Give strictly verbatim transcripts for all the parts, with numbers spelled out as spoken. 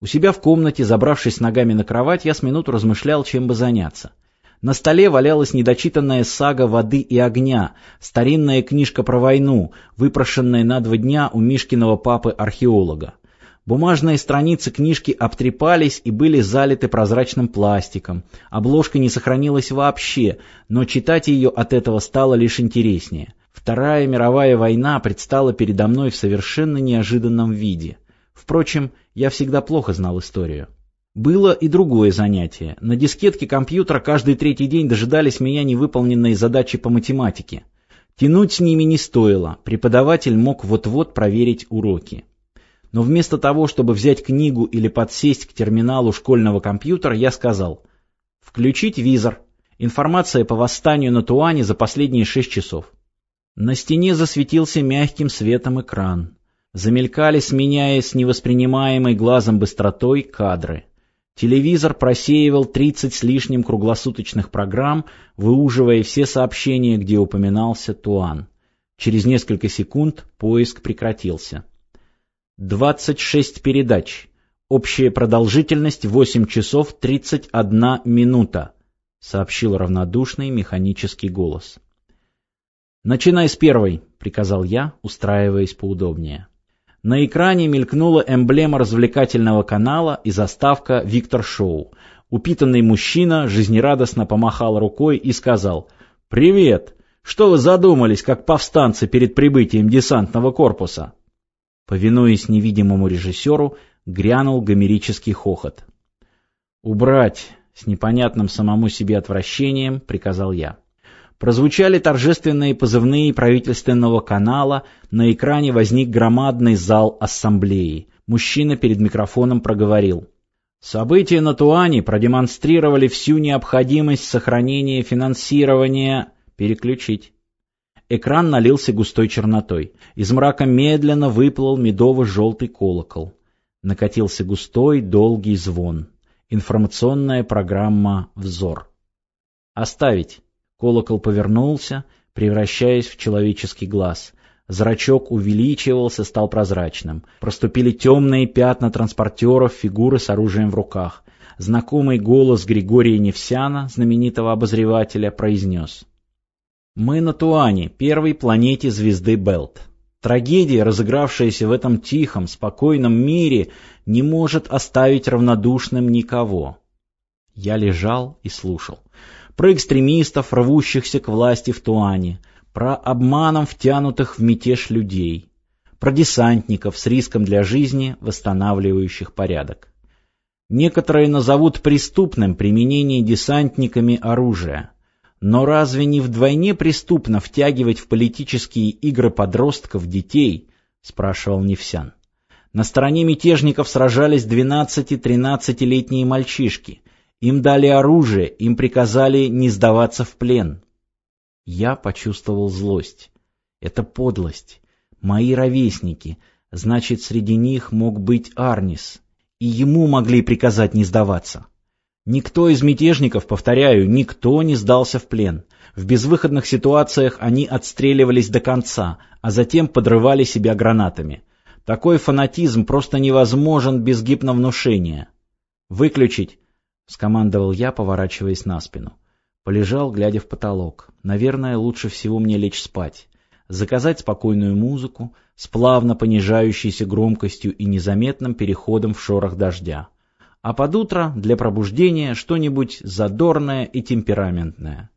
У себя в комнате, забравшись ногами на кровать, я с минуту размышлял, чем бы заняться. На столе валялась недочитанная сага «Воды и огня», старинная книжка про войну, выпрошенная на два дня у Мишкиного папы-археолога. Бумажные страницы книжки обтрепались и были залиты прозрачным пластиком. Обложка не сохранилась вообще, но читать ее от этого стало лишь интереснее. Вторая мировая война предстала передо мной в совершенно неожиданном виде. Впрочем, я всегда плохо знал историю. Было и другое занятие. На дискетке компьютера каждый третий день дожидались меня невыполненные задачи по математике. Тянуть с ними не стоило, преподаватель мог вот-вот проверить уроки. Но вместо того, чтобы взять книгу или подсесть к терминалу школьного компьютера, я сказал: «Включить визор. Информация по восстанию на Туане за последние шесть часов». На стене засветился мягким светом экран. Замелькали, сменяясь с невоспринимаемой глазом быстротой, кадры. Телевизор просеивал тридцать с лишним круглосуточных программ, выуживая все сообщения, где упоминался Туан. Через несколько секунд поиск прекратился. двадцать шесть передач. Общая продолжительность восемь часов тридцать одна минута, сообщил равнодушный механический голос. «Начинай с первой», — приказал я, устраиваясь поудобнее. На экране мелькнула эмблема развлекательного канала и заставка «Виктор Шоу». Упитанный мужчина жизнерадостно помахал рукой и сказал: «Привет! Что вы задумались, как повстанцы перед прибытием десантного корпуса?» Повинуясь невидимому режиссеру, грянул гомерический хохот. «Убрать!» — с непонятным самому себе отвращением приказал я. Прозвучали торжественные позывные правительственного канала, на экране возник громадный зал ассамблеи. Мужчина перед микрофоном проговорил: «События на Туане продемонстрировали всю необходимость сохранения финансирования...» «Переключить». Экран налился густой чернотой. Из мрака медленно выплыл медово-желтый колокол. Накатился густой, долгий звон. Информационная программа «Взор». «Оставить». Колокол повернулся, превращаясь в человеческий глаз. Зрачок увеличивался, стал прозрачным. Проступили темные пятна транспортеров, фигуры с оружием в руках. Знакомый голос Григория Невсяна, знаменитого обозревателя, произнес: «Мы на Туане, первой планете звезды Белт. Трагедия, разыгравшаяся в этом тихом, спокойном мире, не может оставить равнодушным никого». Я лежал и слушал. Про экстремистов, рвущихся к власти в Туане, про обманом втянутых в мятеж людей, про десантников с риском для жизни, восстанавливающих порядок. Некоторые назовут преступным применение десантниками оружия. Но разве не вдвойне преступно втягивать в политические игры подростков детей? Спрашивал Невсян. На стороне мятежников сражались двенадцати-тринадцатилетние мальчишки. Им дали оружие, им приказали не сдаваться в плен. Я почувствовал злость. Это подлость. Мои ровесники. Значит, среди них мог быть Арнис. И ему могли приказать не сдаваться. Никто из мятежников, повторяю, никто не сдался в плен. В безвыходных ситуациях они отстреливались до конца, а затем подрывали себя гранатами. Такой фанатизм просто невозможен без гипновнушения. «Выключить!» — скомандовал я, поворачиваясь на спину. Полежал, глядя в потолок. Наверное, лучше всего мне лечь спать. Заказать спокойную музыку с плавно понижающейся громкостью и незаметным переходом в шорох дождя. А под утро для пробуждения что-нибудь задорное и темпераментное.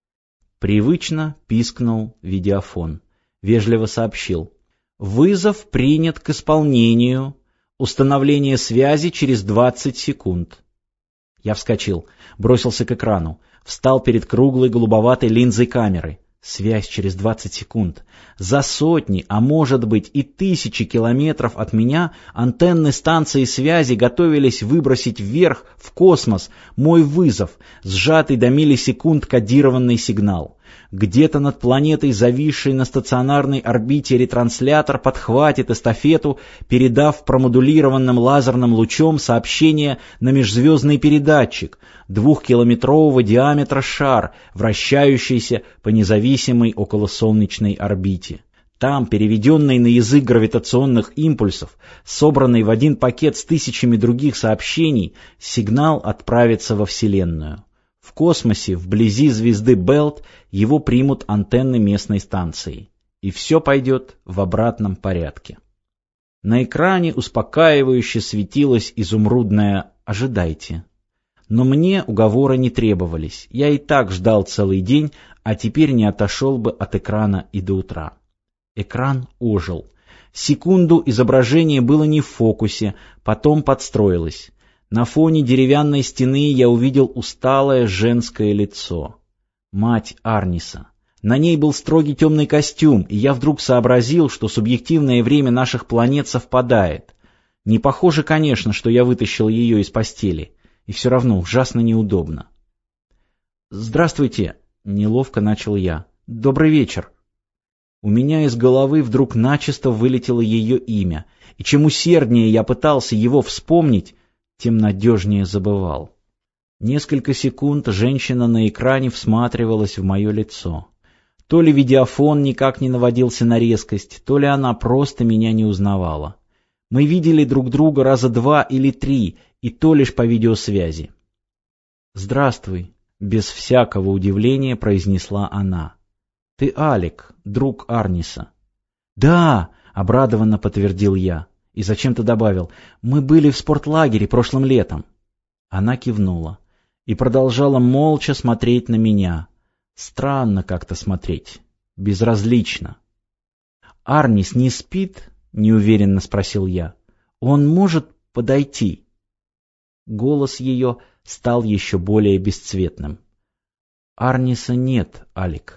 Привычно пискнул видеофон. Вежливо сообщил: «Вызов принят к исполнению. Установление связи через двадцать секунд». Я вскочил, бросился к экрану, встал перед круглой голубоватой линзой камеры. Связь через двадцать секунд. За сотни, а может быть и тысячи километров от меня антенны станции связи готовились выбросить вверх, в космос, мой вызов, сжатый до миллисекунд кодированный сигнал. Где-то над планетой, зависшей на стационарной орбите, ретранслятор подхватит эстафету, передав промодулированным лазерным лучом сообщение на межзвездный передатчик, двухкилометрового диаметра шар, вращающийся по независимой околосолнечной орбите. Там, переведенный на язык гравитационных импульсов, собранный в один пакет с тысячами других сообщений, сигнал отправится во Вселенную. В космосе, вблизи звезды Белт, его примут антенны местной станции. И все пойдет в обратном порядке. На экране успокаивающе светилось изумрудное «Ожидайте». Но мне уговоры не требовались. Я и так ждал целый день, а теперь не отошел бы от экрана и до утра. Экран ожил. Секунду изображение было не в фокусе, потом подстроилось. На фоне деревянной стены я увидел усталое женское лицо. Мать Арниса. На ней был строгий темный костюм, и я вдруг сообразил, что субъективное время наших планет совпадает. Не похоже, конечно, что я вытащил ее из постели, и все равно ужасно неудобно. «Здравствуйте», — неловко начал я. «Добрый вечер». У меня из головы вдруг начисто вылетело ее имя, и чем усерднее я пытался его вспомнить, тем надежнее забывал. Несколько секунд женщина на экране всматривалась в мое лицо. То ли видеофон никак не наводился на резкость, то ли она просто меня не узнавала. Мы видели друг друга раза два или три, и то лишь по видеосвязи. «Здравствуй», — без всякого удивления произнесла она. «Ты Алик, друг Арниса». «Да», — обрадованно подтвердил я, и зачем-то добавил, «мы были в спортлагере прошлым летом». Она кивнула и продолжала молча смотреть на меня. Странно как-то смотреть, безразлично. «Арнис не спит?» — неуверенно спросил я. «Он может подойти?» Голос ее стал еще более бесцветным. «Арниса нет, Алик».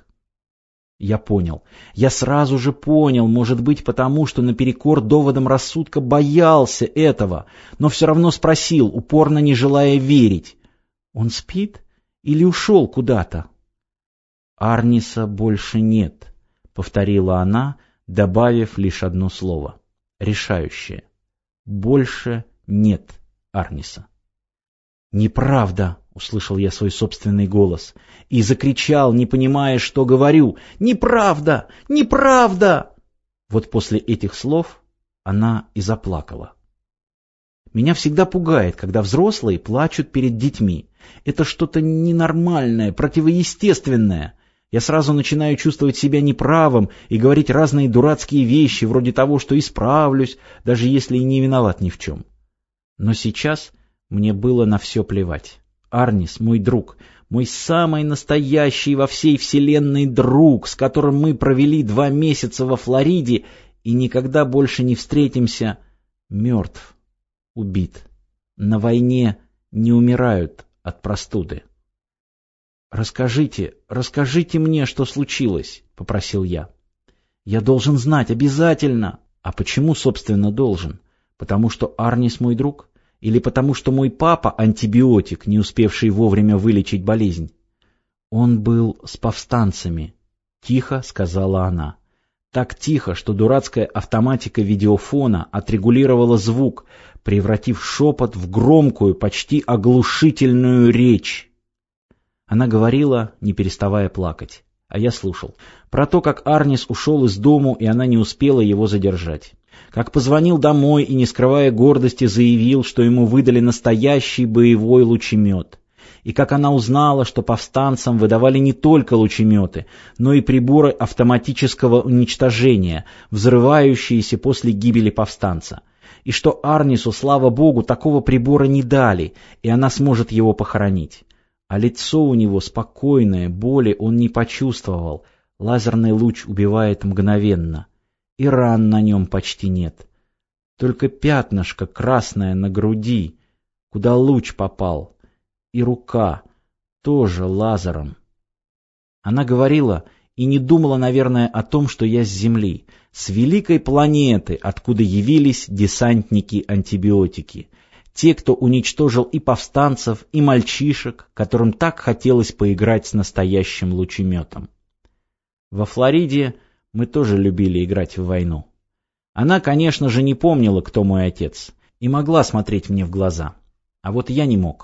Я понял. Я сразу же понял, может быть, потому что наперекор доводам рассудка боялся этого, но все равно спросил, упорно не желая верить. «Он спит или ушел куда-то?» «Арниса больше нет», — повторила она, добавив лишь одно слово. Решающее. «Больше нет Арниса». «Неправда!» — услышал я свой собственный голос и закричал, не понимая, что говорю. «Неправда! Неправда!» Вот после этих слов она и заплакала. Меня всегда пугает, когда взрослые плачут перед детьми. Это что-то ненормальное, противоестественное. Я сразу начинаю чувствовать себя неправым и говорить разные дурацкие вещи, вроде того, что исправлюсь, даже если и не виноват ни в чем. Но сейчас мне было на все плевать. Арнис, мой друг, мой самый настоящий во всей вселенной друг, с которым мы провели два месяца во Флориде и никогда больше не встретимся, мертв, убит. На войне не умирают от простуды. «Расскажите, расскажите мне, что случилось», — попросил я. «Я должен знать, обязательно». «А почему, собственно, должен? Потому что Арнис мой друг? Или потому что мой папа антибиотик, не успевший вовремя вылечить болезнь?» «Он был с повстанцами», — тихо сказала она. Так тихо, что дурацкая автоматика видеофона отрегулировала звук, превратив шепот в громкую, почти оглушительную речь. Она говорила, не переставая плакать, а я слушал. Про то, как Арнис ушел из дому, и она не успела его задержать. Как позвонил домой и, не скрывая гордости, заявил, что ему выдали настоящий боевой лучемет. И как она узнала, что повстанцам выдавали не только лучеметы, но и приборы автоматического уничтожения, взрывающиеся после гибели повстанца. И что Арнису, слава богу, такого прибора не дали, и она сможет его похоронить. А лицо у него спокойное, боли он не почувствовал. Лазерный луч убивает мгновенно. И ран на нем почти нет. Только пятнышко красное на груди, куда луч попал. И рука, тоже лазером. Она говорила и не думала, наверное, о том, что я с Земли, с великой планеты, откуда явились десантники-антибиотики. Те, кто уничтожил и повстанцев, и мальчишек, которым так хотелось поиграть с настоящим лучеметом. Во Флориде мы тоже любили играть в войну. Она, конечно же, не помнила, кто мой отец, и могла смотреть мне в глаза. А вот я не мог.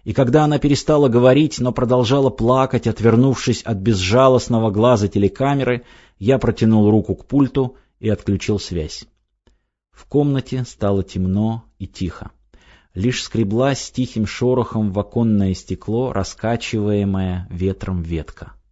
И когда она перестала говорить, но продолжала плакать, отвернувшись от безжалостного глаза телекамеры, я протянул руку к пульту и отключил связь. В комнате стало темно и тихо. Лишь скреблась с тихим шорохом в оконное стекло, раскачиваемая ветром ветка.